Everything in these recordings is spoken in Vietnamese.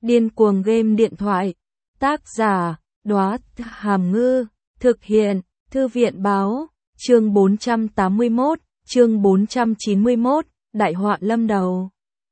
Điên cuồng game điện thoại. Tác giả, Đóa Hàm Ngư. Thực hiện, Thư viện báo. Chương 481, chương 491, đại họa lâm đầu.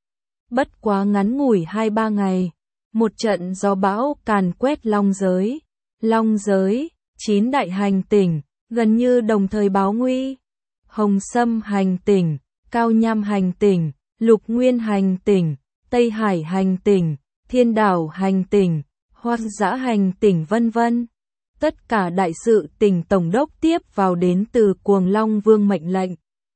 Bất quá ngắn ngủi 2-3 ngày, một trận gió bão càn quét Long giới. Long giới, 9 đại hành tinh, gần như đồng thời báo nguy. Hồng Sâm hành tinh, Cao Nham hành tinh, Lục Nguyên hành tinh, Tây Hải hành tinh, Thiên Đảo hành tinh, Hoang Dã hành tinh vân vân. Tất cả đại sự tình tổng đốc tiếp vào đến từ Cuồng Long Vương mệnh lệnh.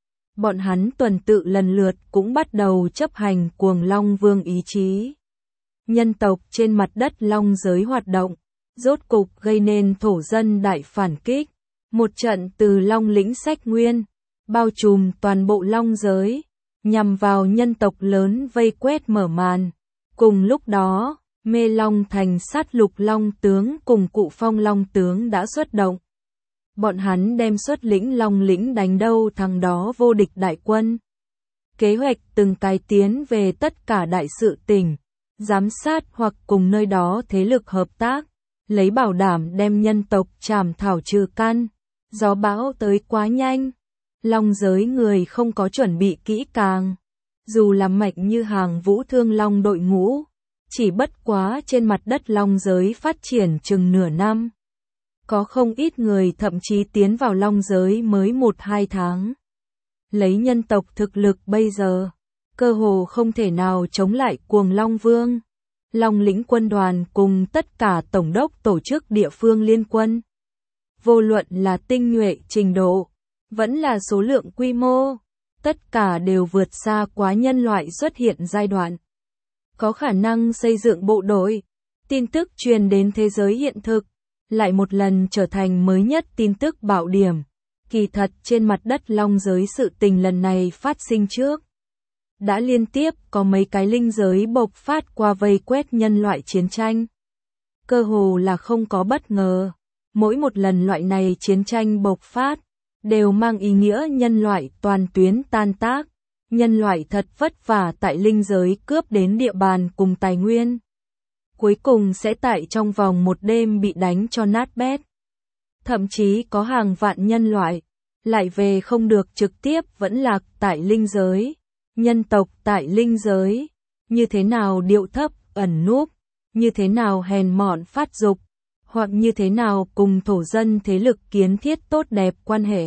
Bọn hắn tuần tự lần lượt cũng bắt đầu chấp hành Cuồng Long Vương ý chí. Nhân tộc trên mặt đất Long giới hoạt động, rốt cục gây nên thổ dân đại phản kích. Một trận từ Long lĩnh Sách Nguyên, bao trùm toàn bộ Long giới, nhằm vào nhân tộc lớn vây quét mở màn. Cùng lúc đó, Mê Long Thành sát lục Long tướng cùng Cụ Phong Long tướng đã xuất động. Bọn hắn đem xuất lĩnh Long lĩnh đánh đâu thằng đó vô địch đại quân. Kế hoạch từng cái tiến về tất cả đại sự tình, giám sát hoặc cùng nơi đó thế lực hợp tác, lấy bảo đảm đem nhân tộc trảm thảo trừ căn. Gió bão tới quá nhanh, Long giới người không có chuẩn bị kỹ càng. Dù là mạnh như hàng Vũ Thương Long đội ngũ, chỉ bất quá trên mặt đất Long giới phát triển chừng nửa năm. Có không ít người thậm chí tiến vào Long giới mới 1-2 tháng. Lấy nhân tộc thực lực bây giờ, cơ hồ không thể nào chống lại Cuồng Long Vương. Long lĩnh quân đoàn cùng tất cả tổng đốc tổ chức địa phương liên quân. Vô luận là tinh nhuệ trình độ, vẫn là số lượng quy mô, tất cả đều vượt xa quá nhân loại xuất hiện giai đoạn. Có khả năng xây dựng bộ đội, tin tức truyền đến thế giới hiện thực, lại một lần trở thành mới nhất tin tức bạo điểm. Kỳ thật trên mặt đất Long giới sự tình lần này phát sinh trước. Đã liên tiếp có mấy cái linh giới bộc phát qua vây quét nhân loại chiến tranh. Cơ hồ là không có bất ngờ. Mỗi một lần loại này chiến tranh bộc phát, đều mang ý nghĩa nhân loại toàn tuyến tan tác. Nhân loại thật vất vả tại linh giới cướp đến địa bàn cùng tài nguyên. Cuối cùng sẽ tại trong vòng một đêm bị đánh cho nát bét. Thậm chí có hàng vạn nhân loại, lại về không được trực tiếp vẫn lạc tại linh giới. Nhân tộc tại linh giới, như thế nào điệu thấp, ẩn núp, như thế nào hèn mọn phát dục, hoặc như thế nào cùng thổ dân thế lực kiến thiết tốt đẹp quan hệ.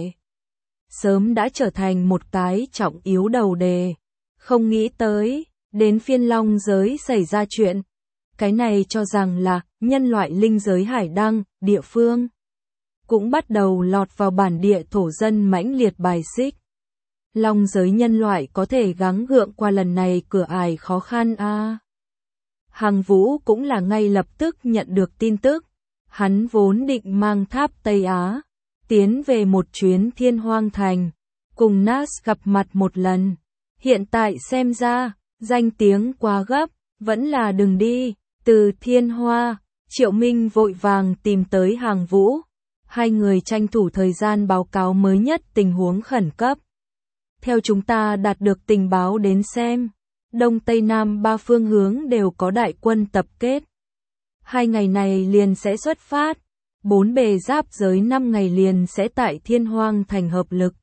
Sớm đã trở thành một cái trọng yếu đầu đề. Không nghĩ tới, đến phiên Long giới xảy ra chuyện. Cái này cho rằng là nhân loại linh giới hải đăng, địa phương. Cũng bắt đầu lọt vào bản địa thổ dân mãnh liệt bài xích. Long giới nhân loại có thể gắng gượng qua lần này cửa ải khó khăn a. Hàng Vũ cũng là ngay lập tức nhận được tin tức. Hắn vốn định mang tháp Tây Á, tiến về một chuyến Thiên Hoang Thành, cùng Nas gặp mặt một lần. Hiện tại xem ra, danh tiếng quá gấp, vẫn là đừng đi. Từ Thiên Hoa, Triệu Minh vội vàng tìm tới Hàng Vũ. Hai người tranh thủ thời gian báo cáo mới nhất tình huống khẩn cấp. Theo chúng ta đạt được tình báo đến xem, Đông Tây Nam ba phương hướng đều có đại quân tập kết. 2 ngày này liền sẽ xuất phát, 4 bề giáp giới 5 ngày liền sẽ tại Thiên Hoang Thành hợp lực.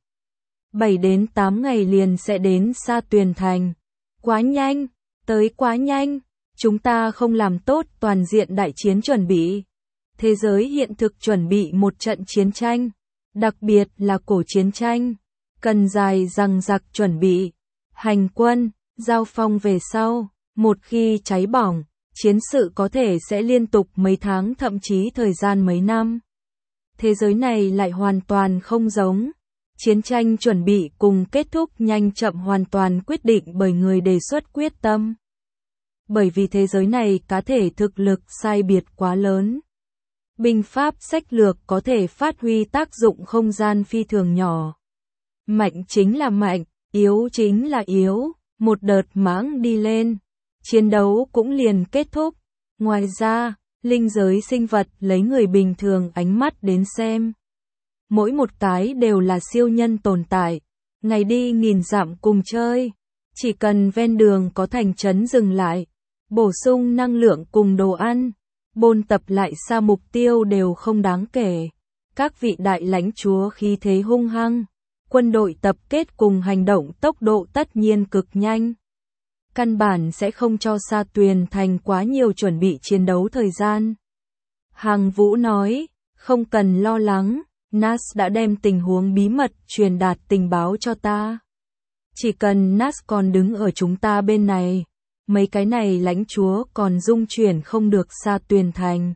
7 đến 8 ngày liền sẽ đến Sa Tuyền Thành. Quá nhanh, tới quá nhanh, chúng ta không làm tốt toàn diện đại chiến chuẩn bị. Thế giới hiện thực chuẩn bị một trận chiến tranh, đặc biệt là cổ chiến tranh, cần dài dằng dặc chuẩn bị. Hành quân, giao phong về sau, một khi cháy bỏng, chiến sự có thể sẽ liên tục mấy tháng thậm chí thời gian mấy năm. Thế giới này lại hoàn toàn không giống. Chiến tranh chuẩn bị cùng kết thúc nhanh chậm hoàn toàn quyết định bởi người đề xuất quyết tâm. Bởi vì thế giới này cá thể thực lực sai biệt quá lớn. Binh pháp sách lược có thể phát huy tác dụng không gian phi thường nhỏ. Mạnh chính là mạnh, yếu chính là yếu, một đợt mãng đi lên, chiến đấu cũng liền kết thúc. Ngoài ra, linh giới sinh vật lấy người bình thường ánh mắt đến xem. Mỗi một cái đều là siêu nhân tồn tại, ngày đi nghìn dặm cùng chơi. Chỉ cần ven đường có thành trấn dừng lại, bổ sung năng lượng cùng đồ ăn, bôn tập lại xa mục tiêu đều không đáng kể. Các vị đại lãnh chúa khí thế hung hăng, quân đội tập kết cùng hành động tốc độ tất nhiên cực nhanh. Căn bản sẽ không cho Sa Tuyền Thành quá nhiều chuẩn bị chiến đấu thời gian. Hàng Vũ nói, không cần lo lắng, Nas đã đem tình huống bí mật truyền đạt tình báo cho ta. Chỉ cần Nas còn đứng ở chúng ta bên này, mấy cái này lãnh chúa còn dung chuyển không được Sa Tuyền Thành.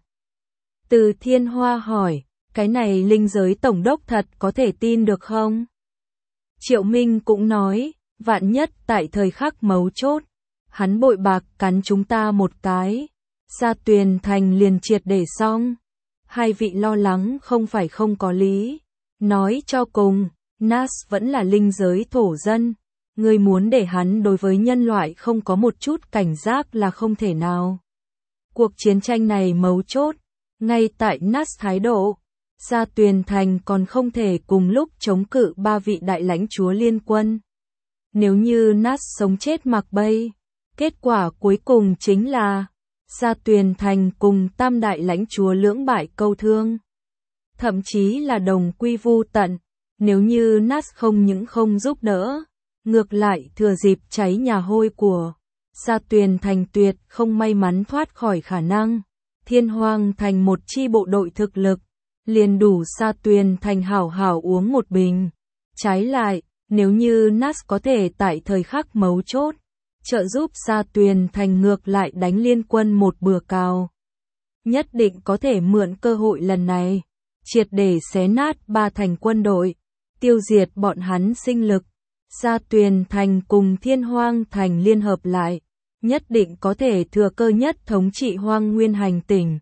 Từ Thiên Hoa hỏi, cái này linh giới tổng đốc thật có thể tin được không? Triệu Minh cũng nói, vạn nhất tại thời khắc mấu chốt, hắn bội bạc cắn chúng ta một cái, Sa Tuyền Thành liền triệt để xong. Hai vị lo lắng không phải không có lý. Nói cho cùng, Nas vẫn là linh giới thổ dân. Ngươi muốn để hắn đối với nhân loại không có một chút cảnh giác là không thể nào. Cuộc chiến tranh này mấu chốt, ngay tại Nas thái độ, Sa Tuyền Thành còn không thể cùng lúc chống cự ba vị đại lãnh chúa liên quân. Nếu như Nas sống chết mặc bay, kết quả cuối cùng chính là Sa Tuyền Thành cùng tam đại lãnh chúa lưỡng bại câu thương. Thậm chí là đồng quy vu tận, nếu như Nas không những không giúp đỡ, ngược lại thừa dịp cháy nhà hôi của Sa Tuyền Thành tuyệt không may mắn thoát khỏi khả năng. Thiên Hoang Thành một chi bộ đội thực lực, liền đủ Sa Tuyền Thành hảo hảo uống một bình. Trái lại, nếu như Nas có thể tại thời khắc mấu chốt, trợ giúp Sa Tuyền Thành ngược lại đánh liên quân một bữa cào. Nhất định có thể mượn cơ hội lần này, triệt để xé nát ba thành quân đội, tiêu diệt bọn hắn sinh lực. Sa Tuyền Thành cùng Thiên Hoang Thành liên hợp lại, nhất định có thể thừa cơ nhất thống trị Hoang Nguyên Hành tỉnh.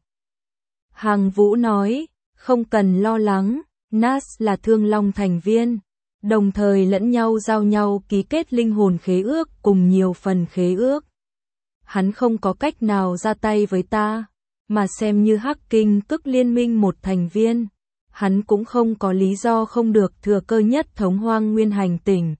Hàng Vũ nói, không cần lo lắng, Nas là Thương Long thành viên, đồng thời lẫn nhau giao nhau ký kết linh hồn khế ước cùng nhiều phần khế ước. Hắn không có cách nào ra tay với ta, mà xem như Hắc Kinh Cức liên minh một thành viên, hắn cũng không có lý do không được thừa cơ nhất thống Hoang Nguyên Hành tỉnh.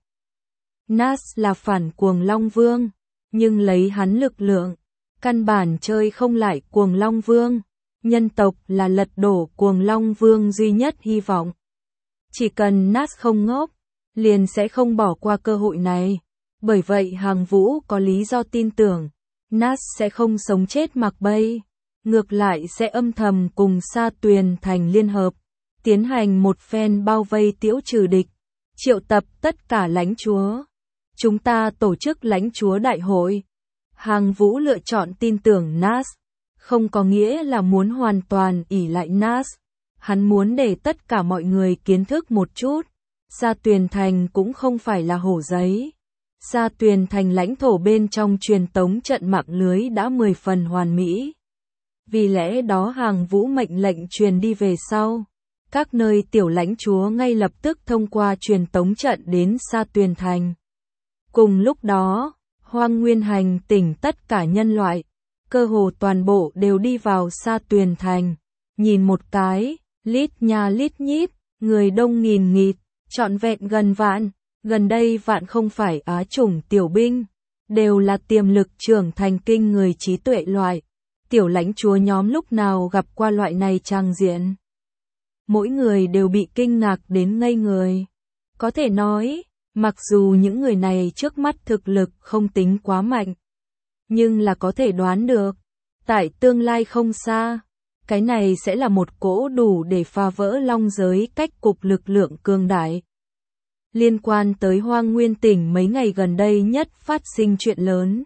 Nas là phản Cuồng Long Vương, nhưng lấy hắn lực lượng, căn bản chơi không lại Cuồng Long Vương. Nhân tộc là lật đổ Cuồng Long Vương duy nhất hy vọng. Chỉ cần Nas không ngốc, liền sẽ không bỏ qua cơ hội này. Bởi vậy Hàng Vũ có lý do tin tưởng, Nas sẽ không sống chết mặc bay, ngược lại sẽ âm thầm cùng Sa Tuyền Thành liên hợp, tiến hành một phen bao vây tiễu trừ địch, triệu tập tất cả lãnh chúa. Chúng ta tổ chức lãnh chúa đại hội. Hàng Vũ lựa chọn tin tưởng Nas, không có nghĩa là muốn hoàn toàn ỷ lại Nas. Hắn muốn để tất cả mọi người kiến thức một chút. Sa Tuyền Thành cũng không phải là hổ giấy. Sa Tuyền Thành lãnh thổ bên trong truyền tống trận mạng lưới đã 10 phần hoàn mỹ. Vì lẽ đó Hàng Vũ mệnh lệnh truyền đi về sau. Các nơi tiểu lãnh chúa ngay lập tức thông qua truyền tống trận đến Sa Tuyền Thành. Cùng lúc đó, Hoang Nguyên Hành tỉnh tất cả nhân loại, cơ hồ toàn bộ đều đi vào Sa Tuyền Thành. Nhìn một cái, lít nha lít nhít, người đông nghìn nghịt, trọn vẹn gần vạn. Gần đây vạn không phải á chủng tiểu binh, đều là tiềm lực trưởng thành kinh người trí tuệ loại. Tiểu lãnh chúa nhóm lúc nào gặp qua loại này trang diện. Mỗi người đều bị kinh ngạc đến ngây người. Có thể nói, mặc dù những người này trước mắt thực lực không tính quá mạnh, nhưng là có thể đoán được, tại tương lai không xa, cái này sẽ là một cỗ đủ để phá vỡ long giới cách cục lực lượng cường đại. Liên quan tới Hoang Nguyên tỉnh mấy ngày gần đây nhất phát sinh chuyện lớn.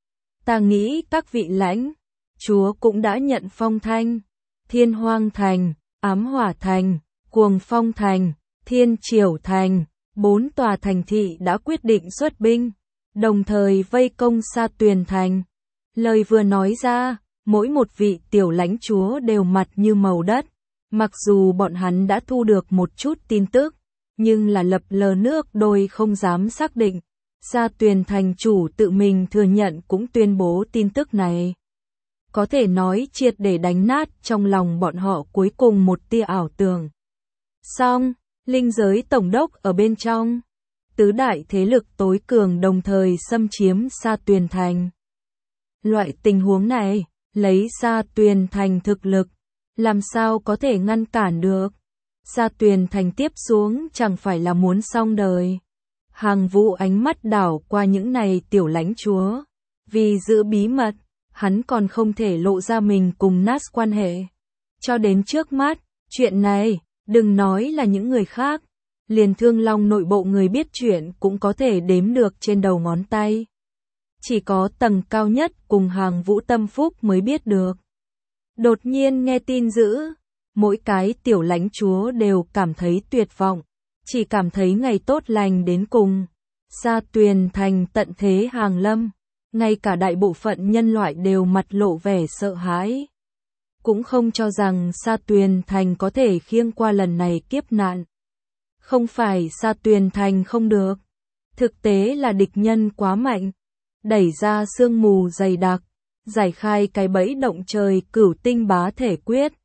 Ta nghĩ các vị lãnh chúa cũng đã nhận phong thanh. Thiên Hoang Thành, Ám Hỏa Thành, Cuồng Phong Thành, Thiên Triểu Thành, 4 tòa thành thị đã quyết định xuất binh, đồng thời vây công Sa Tuyền Thành. Lời vừa nói ra, mỗi một vị tiểu lãnh chúa đều mặt như màu đất. Mặc dù bọn hắn đã thu được một chút tin tức, nhưng là lập lờ nước đôi không dám xác định. Sa Tuyền Thành chủ tự mình thừa nhận cũng tuyên bố tin tức này. Có thể nói triệt để đánh nát trong lòng bọn họ cuối cùng một tia ảo tưởng. Song, linh giới tổng đốc ở bên trong, tứ đại thế lực tối cường đồng thời xâm chiếm Sa Tuyền Thành. Loại tình huống này, lấy Sa Tuyền Thành thực lực, làm sao có thể ngăn cản được. Sa Tuyền Thành tiếp xuống chẳng phải là muốn xong đời. Hàng Vũ ánh mắt đảo qua những này tiểu lãnh chúa. Vì giữ bí mật, hắn còn không thể lộ ra mình cùng Nas quan hệ. Cho đến trước mắt, chuyện này, đừng nói là những người khác, liền Thương Long nội bộ người biết chuyện cũng có thể đếm được trên đầu ngón tay. Chỉ có tầng cao nhất cùng Hàng Vũ tâm phúc mới biết được. Đột nhiên nghe tin dữ, mỗi cái tiểu lãnh chúa đều cảm thấy tuyệt vọng, chỉ cảm thấy ngày tốt lành đến cùng. Sa Tuyền Thành tận thế hàng lâm, ngay cả đại bộ phận nhân loại đều mặt lộ vẻ sợ hãi. Cũng không cho rằng Sa Tuyền Thành có thể khiêng qua lần này kiếp nạn. Không phải Sa Tuyền Thành không được, thực tế là địch nhân quá mạnh, đẩy ra sương mù dày đặc, giải khai cái bẫy động trời cửu tinh bá thể quyết,